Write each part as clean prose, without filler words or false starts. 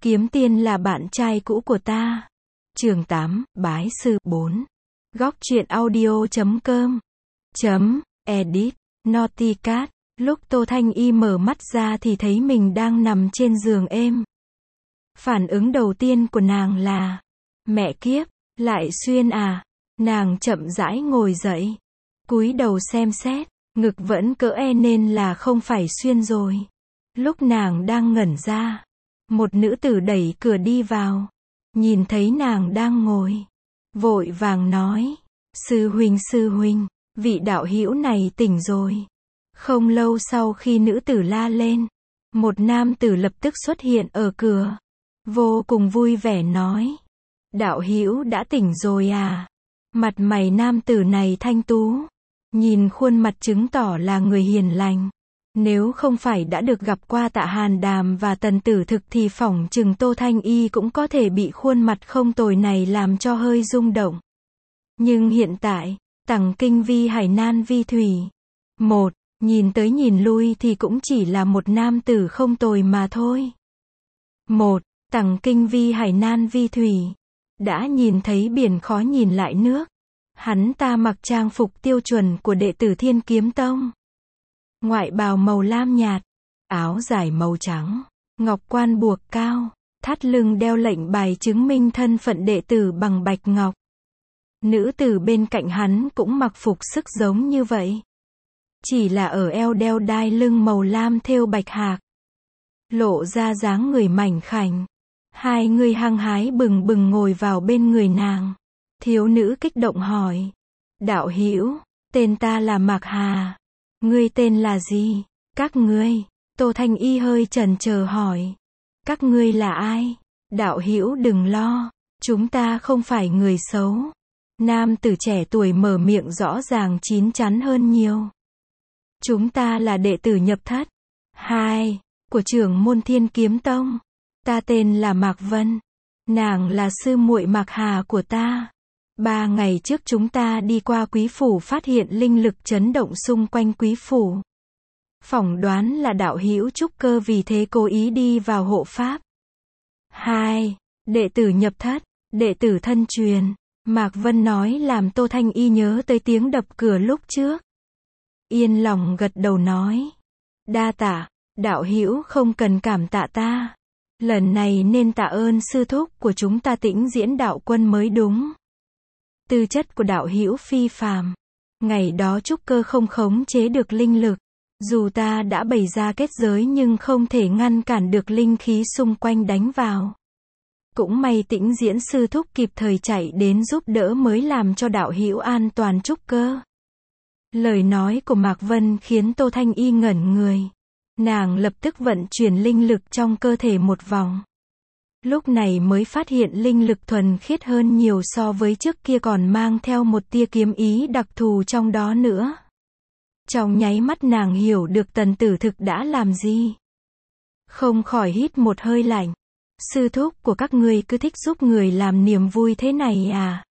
Kiếm Tiên là bạn trai cũ của ta. Chương 8, Bái sư 4. Góc truyện audio.com Edit, Naughty Cat. Lúc Tô Thanh Y mở mắt ra thì thấy mình đang nằm trên giường êm. Phản ứng đầu tiên của nàng là, mẹ kiếp, lại xuyên à? Nàng chậm rãi ngồi dậy, cúi đầu xem xét, ngực vẫn cỡ e nên là không phải xuyên rồi. Lúc nàng đang ngẩn ra, một nữ tử đẩy cửa đi vào, nhìn thấy nàng đang ngồi, vội vàng nói, sư huynh, vị đạo hữu này tỉnh rồi. Không lâu sau khi nữ tử la lên, một nam tử lập tức xuất hiện ở cửa, vô cùng vui vẻ nói, đạo hữu đã tỉnh rồi à? Mặt mày nam tử này thanh tú, nhìn khuôn mặt chứng tỏ là người hiền lành. Nếu không phải đã được gặp qua Tạ Hàn Đàm và Tần Tử Thực thì phỏng chừng Tô Thanh Y cũng có thể bị khuôn mặt không tồi này làm cho hơi rung động. Nhưng hiện tại, Tằng Kinh Vi Hải Nan Vi Thủy, nhìn tới nhìn lui thì cũng chỉ là một nam tử không tồi mà thôi. Tằng Kinh Vi Hải Nan Vi Thủy, đã nhìn thấy biển khó nhìn lại nước. Hắn ta mặc trang phục tiêu chuẩn của đệ tử Thiên Kiếm Tông. Ngoại bào màu lam nhạt, áo dài màu trắng, ngọc quan buộc cao, thắt lưng đeo lệnh bài chứng minh thân phận đệ tử bằng bạch ngọc. Nữ tử bên cạnh hắn cũng mặc phục sức giống như vậy. Chỉ là ở eo đeo đai lưng màu lam thêu bạch hạc. Lộ ra dáng người mảnh khảnh. Hai người hăng hái bừng bừng ngồi vào bên người nàng. Thiếu nữ kích động hỏi. Đạo hữu, tên ta là Mạc Hà. Ngươi tên là gì? Các ngươi? Tô Thanh Y hơi chần chờ hỏi. Các ngươi là ai? Đạo hữu đừng lo, chúng ta không phải người xấu. Nam tử trẻ tuổi mở miệng rõ ràng chín chắn hơn nhiều. Chúng ta là đệ tử nhập thất 2 của trưởng môn Thiên Kiếm Tông. Ta tên là Mạc Vân. Nàng là sư muội Mạc Hà của ta. 3 ngày trước chúng ta đi qua quý phủ phát hiện linh lực chấn động xung quanh quý phủ. Phỏng đoán là đạo hữu trúc cơ vì thế cố ý đi vào hộ pháp. 2. Đệ tử nhập thất, đệ tử thân truyền. Mạc Vân nói làm Tô Thanh Y nhớ tới tiếng đập cửa lúc trước. Yên lòng gật đầu nói. Đa tạ, đạo hữu không cần cảm tạ ta. Lần này nên tạ ơn sư thúc của chúng ta Tĩnh Diễn đạo quân mới đúng. Tư chất của đạo hữu phi phàm. Ngày đó trúc cơ không khống chế được linh lực. Dù ta đã bày ra kết giới nhưng không thể ngăn cản được linh khí xung quanh đánh vào. Cũng may Tĩnh Diễn sư thúc kịp thời chạy đến giúp đỡ mới làm cho đạo hữu an toàn trúc cơ. Lời nói của Mạc Vân khiến Tô Thanh Y ngẩn người. Nàng lập tức vận chuyển linh lực trong cơ thể một vòng. Lúc này mới phát hiện linh lực thuần khiết hơn nhiều so với trước kia, còn mang theo một tia kiếm ý đặc thù trong đó nữa. Trong nháy mắt nàng hiểu được Tần Tử Thực đã làm gì. Không khỏi hít một hơi lạnh. Sư thúc của các ngươi cứ thích giúp người làm niềm vui thế này à?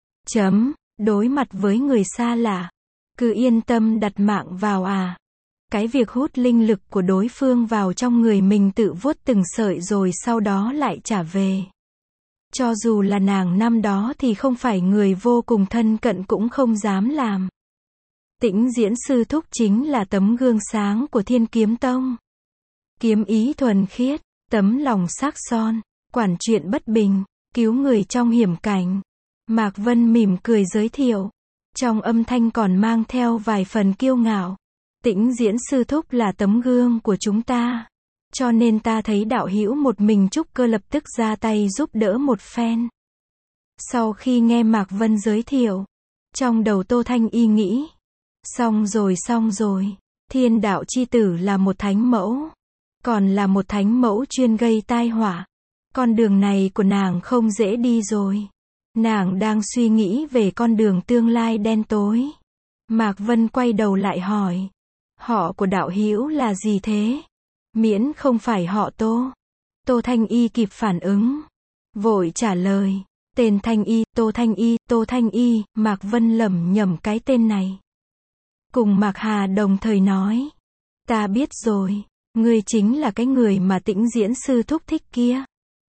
Đối mặt với người xa lạ, cứ yên tâm đặt mạng vào à? Cái việc hút linh lực của đối phương vào trong người mình tự vuốt từng sợi rồi sau đó lại trả về. Cho dù là nàng năm đó thì không phải người vô cùng thân cận cũng không dám làm. Tĩnh Diễn sư thúc chính là tấm gương sáng của Thiên Kiếm Tông. Kiếm ý thuần khiết, tấm lòng sắc son, quản chuyện bất bình, cứu người trong hiểm cảnh. Mạc Vân mỉm cười giới thiệu. Trong âm thanh còn mang theo vài phần kiêu ngạo. Tĩnh Diễn sư thúc là tấm gương của chúng ta. Cho nên ta thấy đạo hữu một mình trúc cơ lập tức ra tay giúp đỡ một phen. Sau khi nghe Mạc Vân giới thiệu, trong đầu Tô Thanh Y nghĩ. Xong rồi, Thiên đạo chi tử là một thánh mẫu. Còn là một thánh mẫu chuyên gây tai họa. Con đường này của nàng không dễ đi rồi. Nàng đang suy nghĩ về con đường tương lai đen tối. Mạc Vân quay đầu lại hỏi. Họ của đạo hữu là gì thế? Miễn không phải họ Tô. Tô Thanh Y kịp phản ứng. Vội trả lời. Tên Thanh Y, Tô Thanh Y, Mạc Vân lẩm nhẩm cái tên này. Cùng Mạc Hà đồng thời nói. Ta biết rồi. Ngươi chính là cái người mà Tĩnh Diễn sư thúc thích kia.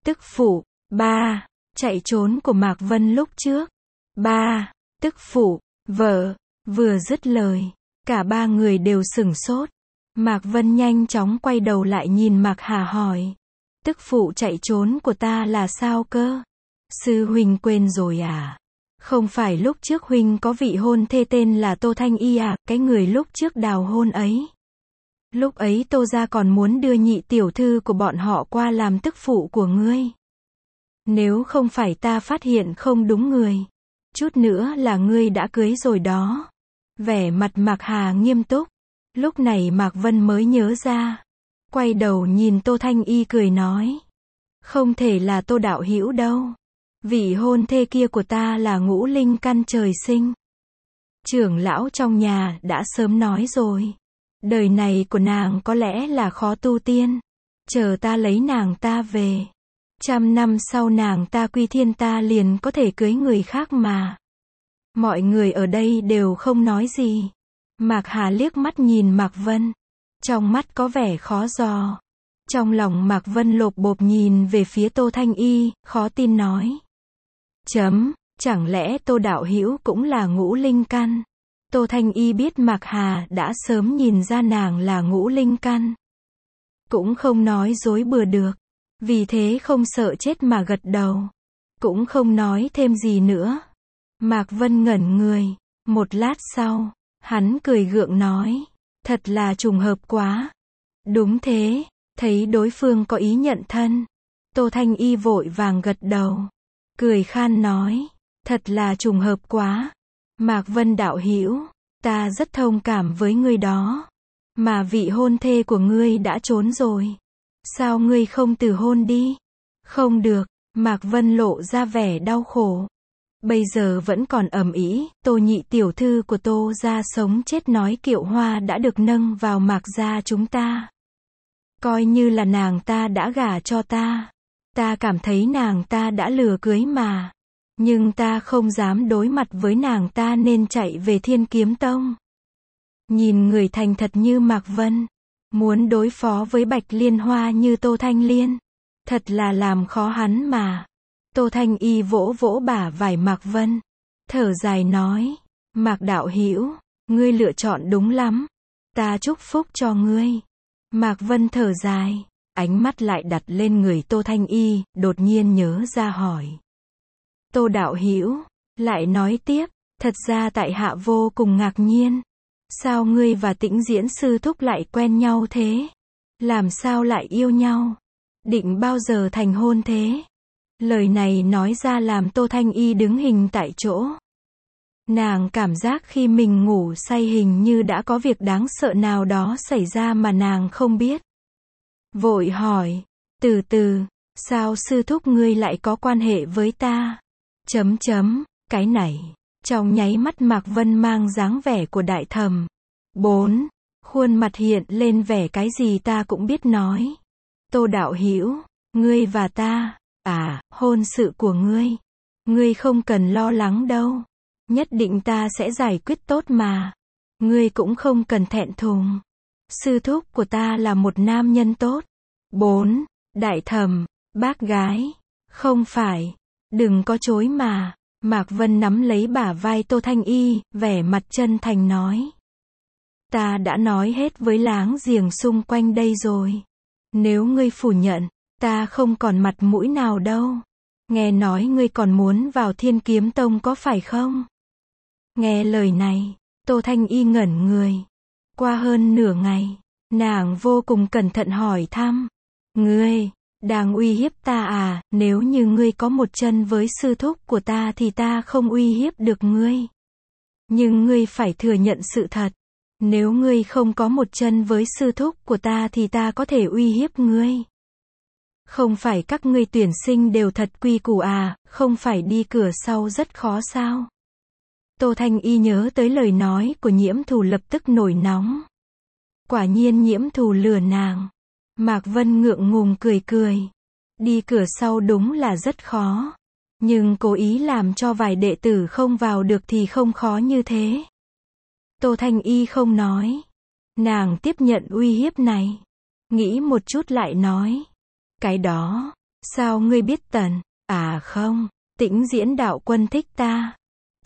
Tức phụ. 3. Chạy trốn của Mạc Vân lúc trước. 3. Tức phụ. Vợ. Vừa dứt lời, cả ba người đều sửng sốt. Mạc Vân nhanh chóng quay đầu lại nhìn Mạc Hà hỏi. Tức phụ chạy trốn của ta là sao cơ? Sư huynh quên rồi à? Không phải lúc trước huynh có vị hôn thê tên là Tô Thanh Y à, cái người lúc trước đào hôn ấy. Lúc ấy Tô gia còn muốn đưa nhị tiểu thư của bọn họ qua làm tức phụ của ngươi. Nếu không phải ta phát hiện không đúng người, chút nữa là ngươi đã cưới rồi đó. Vẻ mặt Mạc Hà nghiêm túc. Lúc này Mạc Vân mới nhớ ra. Quay đầu nhìn Tô Thanh Y cười nói. Không thể là Tô đạo hữu đâu. Vị hôn thê kia của ta là ngũ linh căn trời sinh. Trưởng lão trong nhà đã sớm nói rồi. Đời này của nàng có lẽ là khó tu tiên. Chờ ta lấy nàng ta về. 100 năm sau nàng ta quy thiên ta liền có thể cưới người khác mà. Mọi người ở đây đều không nói gì. Mạc Hà liếc mắt nhìn Mạc Vân. Trong mắt có vẻ khó dò. Trong lòng Mạc Vân lộp bộp nhìn về phía Tô Thanh Y, khó tin nói. Chẳng lẽ Tô đạo hữu cũng là ngũ linh căn? Tô Thanh Y biết Mạc Hà đã sớm nhìn ra nàng là ngũ linh căn. Cũng không nói dối bừa được. Vì thế không sợ chết mà gật đầu. Cũng không nói thêm gì nữa. Mạc Vân ngẩn người. Một lát sau, hắn cười gượng nói. Thật là trùng hợp quá. Đúng thế, thấy đối phương có ý nhận thân. Tô Thanh Y vội vàng gật đầu. Cười khan nói. Thật là trùng hợp quá. Mạc Vân đạo hữu, ta rất thông cảm với ngươi đó. Mà vị hôn thê của ngươi đã trốn rồi. Sao ngươi không từ hôn đi? Không được, Mạc Vân lộ ra vẻ đau khổ. Bây giờ vẫn còn ầm ĩ, Tô nhị tiểu thư của Tô gia sống chết nói kiệu hoa đã được nâng vào Mạc gia chúng ta. Coi như là nàng ta đã gả cho ta. Ta cảm thấy nàng ta đã lừa cưới mà. Nhưng ta không dám đối mặt với nàng ta nên chạy về Thiên Kiếm Tông. Nhìn người thành thật như Mạc Vân, muốn đối phó với Bạch Liên Hoa như Tô Thanh Liên, thật là làm khó hắn mà. Tô Thanh Y vỗ vỗ bả vai Mạc Vân, thở dài nói, Mạc đạo hữu, ngươi lựa chọn đúng lắm, ta chúc phúc cho ngươi. Mạc Vân thở dài, ánh mắt lại đặt lên người Tô Thanh Y, đột nhiên nhớ ra hỏi. Tô đạo hữu, lại nói tiếp, thật ra tại hạ vô cùng ngạc nhiên. Sao ngươi và Tĩnh Diễn sư thúc lại quen nhau thế? Làm sao lại yêu nhau? Định bao giờ thành hôn thế? Lời này nói ra làm Tô Thanh Y đứng hình tại chỗ. Nàng cảm giác khi mình ngủ say hình như đã có việc đáng sợ nào đó xảy ra mà nàng không biết. Vội hỏi, từ từ, sao sư thúc ngươi lại có quan hệ với ta? Cái này. Trong nháy mắt Mạc Vân mang dáng vẻ của đại thẩm. 4. Khuôn mặt hiện lên vẻ cái gì ta cũng biết nói. Tô đạo hữu, ngươi và ta, hôn sự của ngươi. Ngươi không cần lo lắng đâu. Nhất định ta sẽ giải quyết tốt mà. Ngươi cũng không cần thẹn thùng. Sư thúc của ta là một nam nhân tốt. 4. Đại thẩm, bác gái. Không phải. Đừng có chối mà. Mạc Vân nắm lấy bả vai Tô Thanh Y, vẻ mặt chân thành nói. Ta đã nói hết với láng giềng xung quanh đây rồi. Nếu ngươi phủ nhận, ta không còn mặt mũi nào đâu. Nghe nói ngươi còn muốn vào Thiên Kiếm Tông có phải không? Nghe lời này, Tô Thanh Y ngẩn người. Qua hơn nửa ngày, nàng vô cùng cẩn thận hỏi thăm. Ngươi đang uy hiếp ta à? Nếu như ngươi có một chân với sư thúc của ta thì ta không uy hiếp được ngươi. Nhưng ngươi phải thừa nhận sự thật. Nếu ngươi không có một chân với sư thúc của ta thì ta có thể uy hiếp ngươi. Không phải các ngươi tuyển sinh đều thật quy củ à, không phải đi cửa sau rất khó sao? Tô Thanh Y nhớ tới lời nói của Nhiễm Thù lập tức nổi nóng. Quả nhiên Nhiễm Thù lừa nàng. Mạc Vân ngượng ngùng cười cười. Đi cửa sau đúng là rất khó. Nhưng cố ý làm cho vài đệ tử không vào được thì không khó như thế. Tô Thanh Y không nói. Nàng tiếp nhận uy hiếp này. Nghĩ một chút lại nói. Cái đó, Sao ngươi biết Tần? À không, Tĩnh Diễn đạo quân thích ta.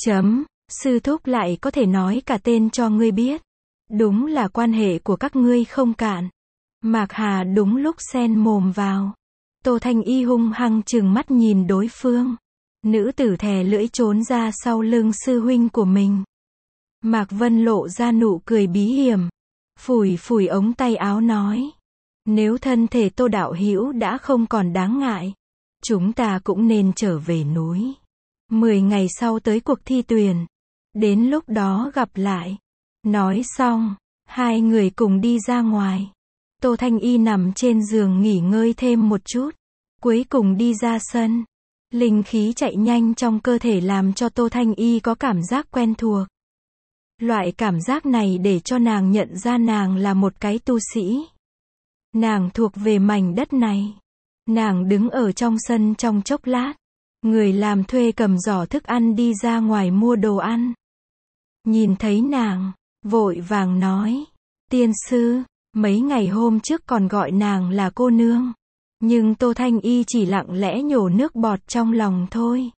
Sư thúc lại có thể nói cả tên cho ngươi biết. Đúng là quan hệ của các ngươi không cạn. Mạc Hà đúng lúc xen mồm vào. Tô Thanh Y hung hăng trừng mắt nhìn đối phương. Nữ tử thè lưỡi trốn ra sau lưng sư huynh của mình. Mạc Vân lộ ra nụ cười bí hiểm. Phủi phủi ống tay áo nói. Nếu thân thể Tô đạo hữu đã không còn đáng ngại, chúng ta cũng nên trở về núi. 10 ngày sau tới cuộc thi tuyển. Đến lúc đó gặp lại. Nói xong, hai người cùng đi ra ngoài. Tô Thanh Y nằm trên giường nghỉ ngơi thêm một chút. Cuối cùng đi ra sân. Linh khí chạy nhanh trong cơ thể làm cho Tô Thanh Y có cảm giác quen thuộc. Loại cảm giác này để cho nàng nhận ra nàng là một cái tu sĩ. Nàng thuộc về mảnh đất này. Nàng đứng ở trong sân trong chốc lát. Người làm thuê cầm giỏ thức ăn đi ra ngoài mua đồ ăn. Nhìn thấy nàng, vội vàng nói. Tiên sư, mấy ngày hôm trước còn gọi nàng là cô nương. Nhưng Tô Thanh Y chỉ lặng lẽ nhổ nước bọt trong lòng thôi.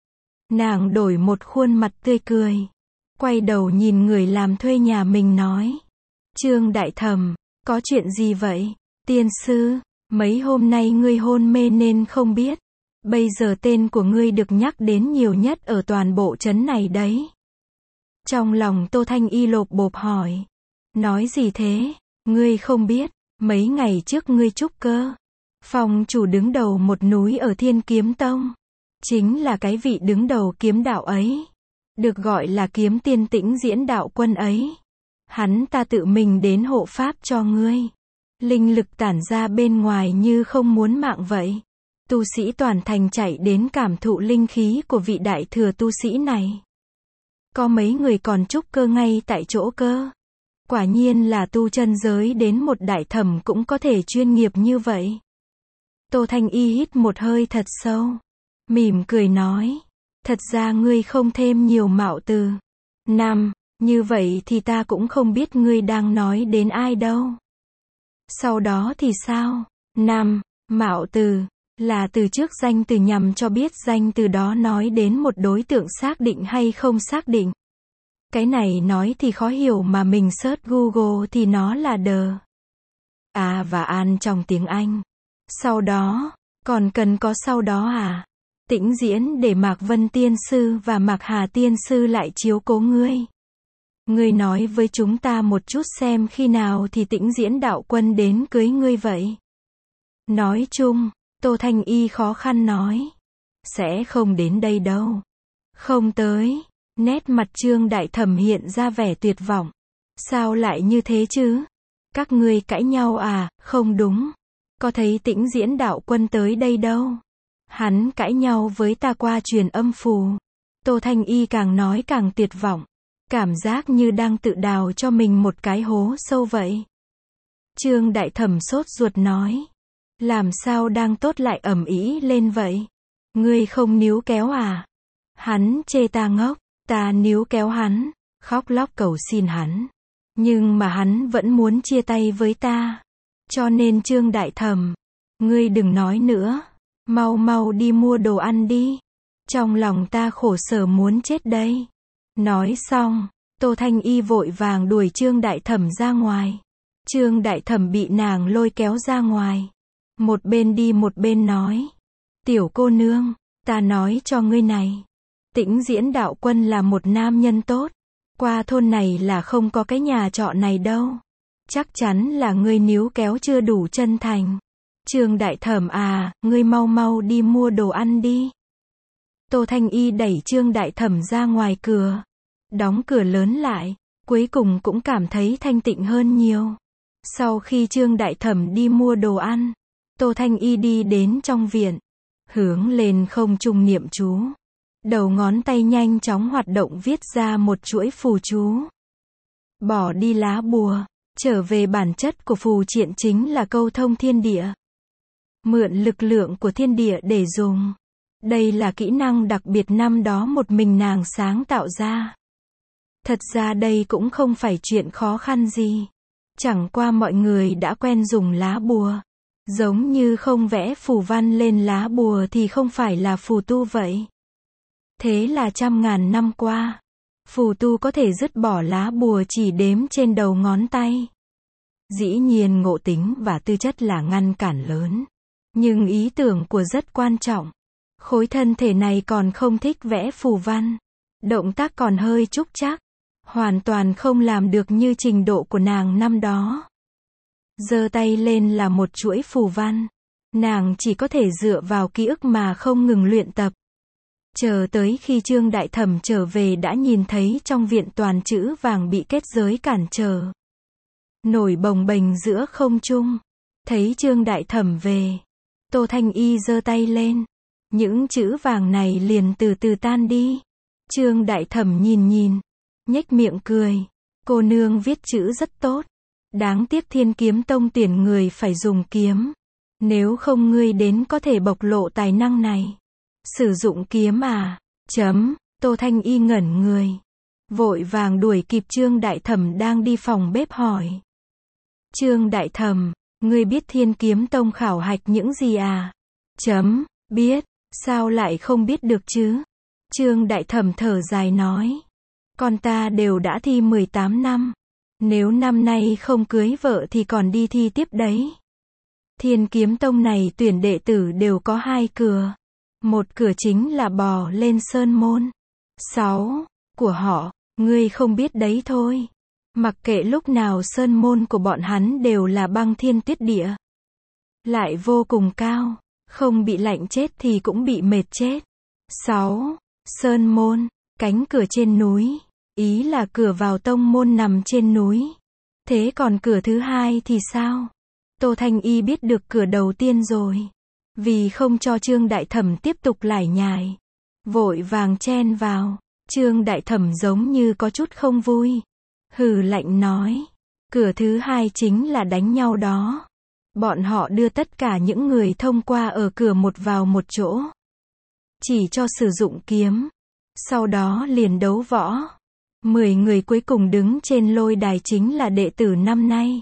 Nàng đổi một khuôn mặt tươi cười. Quay đầu nhìn người làm thuê nhà mình nói. Trương Đại Thẩm, có chuyện gì vậy? Tiên sư, mấy hôm nay ngươi hôn mê nên không biết. Bây giờ tên của ngươi được nhắc đến nhiều nhất ở toàn bộ trấn này đấy. Trong lòng Tô Thanh Y lộp bộp hỏi. Nói gì thế? Ngươi không biết, mấy ngày trước ngươi trúc cơ. Phong chủ đứng đầu một núi ở Thiên Kiếm Tông. Chính là cái vị đứng đầu kiếm đạo ấy. Được gọi là kiếm tiên Tĩnh Diễn đạo quân ấy. Hắn ta tự mình đến hộ pháp cho ngươi. Linh lực tản ra bên ngoài như không muốn mạng vậy. Tu sĩ toàn thành chạy đến cảm thụ linh khí của vị đại thừa tu sĩ này. Có mấy người còn trúc cơ ngay tại chỗ cơ. Quả nhiên là tu chân giới đến một đại thẩm cũng có thể chuyên nghiệp như vậy. Tô Thanh Y hít một hơi thật sâu. Mỉm cười nói. Thật ra ngươi không thêm nhiều mạo từ. Như vậy thì ta cũng không biết ngươi đang nói đến ai đâu. Sau đó thì sao? Mạo từ, là từ trước danh từ nhằm cho biết danh từ đó nói đến một đối tượng xác định hay không xác định. Cái này nói thì khó hiểu mà mình search Google thì nó là the. A và an trong tiếng Anh. Sau đó, còn cần có sau đó à? Tĩnh Diễn để Mạc Vân Tiên Sư và Mạc Hà Tiên Sư lại chiếu cố ngươi. Ngươi nói với chúng ta một chút xem khi nào thì Tĩnh Diễn đạo quân đến cưới ngươi vậy. Nói chung, Tô Thanh Y khó khăn nói. Sẽ không đến đây đâu. Không tới. Nét mặt Trương Đại Thẩm hiện ra vẻ tuyệt vọng. Sao lại như thế chứ? Các ngươi cãi nhau à? Không đúng. Có thấy Tĩnh Diễn đạo quân tới đây đâu. Hắn cãi nhau với ta qua truyền âm phù. Tô Thanh Y càng nói càng tuyệt vọng. Cảm giác như đang tự đào cho mình một cái hố sâu vậy. Trương Đại Thẩm sốt ruột nói. Làm sao đang tốt lại ầm ĩ lên vậy? Ngươi không níu kéo à? Hắn chê ta ngốc, ta níu kéo hắn, khóc lóc cầu xin hắn. Nhưng mà hắn vẫn muốn chia tay với ta. Cho nên Trương Đại Thẩm, ngươi đừng nói nữa. Mau mau đi mua đồ ăn đi. Trong lòng ta khổ sở muốn chết đây. Nói xong, Tô Thanh Y vội vàng đuổi Trương Đại Thẩm ra ngoài. Trương Đại Thẩm bị nàng lôi kéo ra ngoài. Một bên đi một bên nói. Tiểu cô nương, ta nói cho ngươi này. Tĩnh Diễn đạo quân là một nam nhân tốt. Qua thôn này là không có cái nhà trọ này đâu. Chắc chắn là ngươi níu kéo chưa đủ chân thành. Trương Đại Thẩm à, ngươi mau mau đi mua đồ ăn đi. Tô Thanh Y đẩy Trương Đại Thẩm ra ngoài cửa. Đóng cửa lớn lại. Cuối cùng cũng cảm thấy thanh tịnh hơn nhiều. Sau khi Trương Đại Thẩm đi mua đồ ăn, Tô Thanh Y đi đến trong viện. Hướng lên không trung niệm chú. Đầu ngón tay nhanh chóng hoạt động viết ra một chuỗi phù chú. Bỏ đi lá bùa. Trở về bản chất của phù triện chính là câu thông thiên địa. Mượn lực lượng của thiên địa để dùng. Đây là kỹ năng đặc biệt năm đó một mình nàng sáng tạo ra. Thật ra đây cũng không phải chuyện khó khăn gì. Chẳng qua mọi người đã quen dùng lá bùa. Giống như không vẽ phù văn lên lá bùa thì không phải là phù tu vậy. Thế là trăm ngàn năm qua, phù tu có thể dứt bỏ lá bùa chỉ đếm trên đầu ngón tay. Dĩ nhiên ngộ tính và tư chất là ngăn cản lớn. Nhưng ý tưởng của rất quan trọng. Khối thân thể này còn không thích vẽ phù văn. Động tác còn hơi trúc trắc. Hoàn toàn không làm được như trình độ của nàng năm đó. Giơ tay lên là một chuỗi phù văn. Nàng chỉ có thể dựa vào ký ức mà không ngừng luyện tập. Chờ tới khi Trương Đại Thẩm trở về đã nhìn thấy trong viện toàn chữ vàng bị kết giới cản trở. Nổi bồng bềnh giữa không trung. Thấy Trương Đại Thẩm về, Tô Thanh Y giơ tay lên. Những chữ vàng này liền từ từ tan đi. Trương Đại Thẩm nhìn, nhếch miệng cười. Cô nương viết chữ rất tốt. Đáng tiếc Thiên Kiếm Tông tuyển người phải dùng kiếm. Nếu không ngươi đến có thể bộc lộ tài năng này. Sử dụng kiếm à? Tô Thanh Y ngẩn người. Vội vàng đuổi kịp Trương Đại Thẩm đang đi phòng bếp hỏi. Trương Đại Thẩm, ngươi biết Thiên Kiếm Tông khảo hạch những gì à? Biết, sao lại không biết được chứ? Trương Đại Thẩm thở dài nói. Con ta đều đã thi 18 năm. Nếu năm nay không cưới vợ thì còn đi thi tiếp đấy. Thiên Kiếm Tông này tuyển đệ tử đều có 2 cửa. Một cửa chính là bò lên sơn môn. 6 của họ, ngươi không biết đấy thôi. Mặc kệ lúc nào sơn môn của bọn hắn đều là băng thiên tuyết địa. Lại vô cùng cao, không bị lạnh chết thì cũng bị mệt chết. 6. Sơn môn, cánh cửa trên núi. Ý là cửa vào tông môn nằm trên núi. Thế còn cửa thứ 2 thì sao? Tô Thanh Y biết được cửa đầu tiên rồi. Vì không cho Trương Đại Thẩm tiếp tục lải nhải, vội vàng chen vào. Trương Đại Thẩm giống như có chút không vui. Hừ lạnh nói. Cửa thứ 2 chính là đánh nhau đó. Bọn họ đưa tất cả những người thông qua ở cửa một vào một chỗ. Chỉ cho sử dụng kiếm. Sau đó liền đấu võ. 10 người cuối cùng đứng trên lôi đài chính là đệ tử năm nay.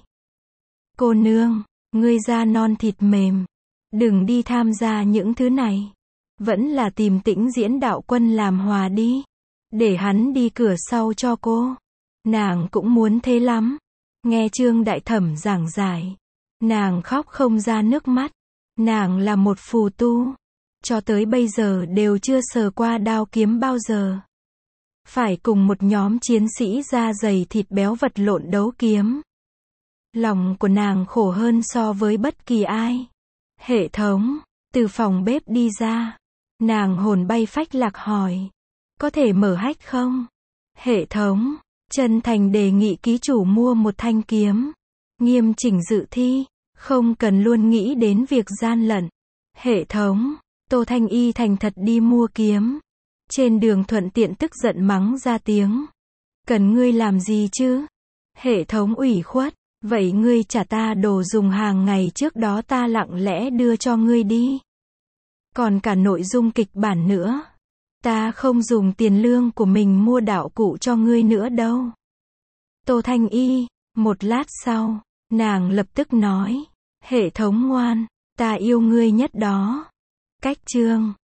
Cô nương, ngươi da non thịt mềm. Đừng đi tham gia những thứ này. Vẫn là tìm Tĩnh Diễn đạo quân làm hòa đi. Để hắn đi cửa sau cho cô. Nàng cũng muốn thế lắm. Nghe Trương Đại Thẩm giảng giải. Nàng khóc không ra nước mắt. Nàng là một phù tu. Cho tới bây giờ đều chưa sờ qua đao kiếm bao giờ. Phải cùng một nhóm chiến sĩ da dày thịt béo vật lộn đấu kiếm. Lòng của nàng khổ hơn so với bất kỳ ai. Hệ thống, từ phòng bếp đi ra. Nàng hồn bay phách lạc hỏi. Có thể mở hách không? Hệ thống, chân thành đề nghị ký chủ mua một thanh kiếm. Nghiêm chỉnh dự thi, không cần luôn nghĩ đến việc gian lận. Hệ thống, Tô Thanh Y thành thật đi mua kiếm. Trên đường thuận tiện tức giận mắng ra tiếng. Cần ngươi làm gì chứ? Hệ thống ủy khuất. Vậy ngươi trả ta đồ dùng hàng ngày trước đó ta lặng lẽ đưa cho ngươi đi. Còn cả nội dung kịch bản nữa. Ta không dùng tiền lương của mình mua đạo cụ cho ngươi nữa đâu. Tô Thanh Y, một lát sau, nàng lập tức nói. Hệ thống ngoan, ta yêu ngươi nhất đó. Cách chương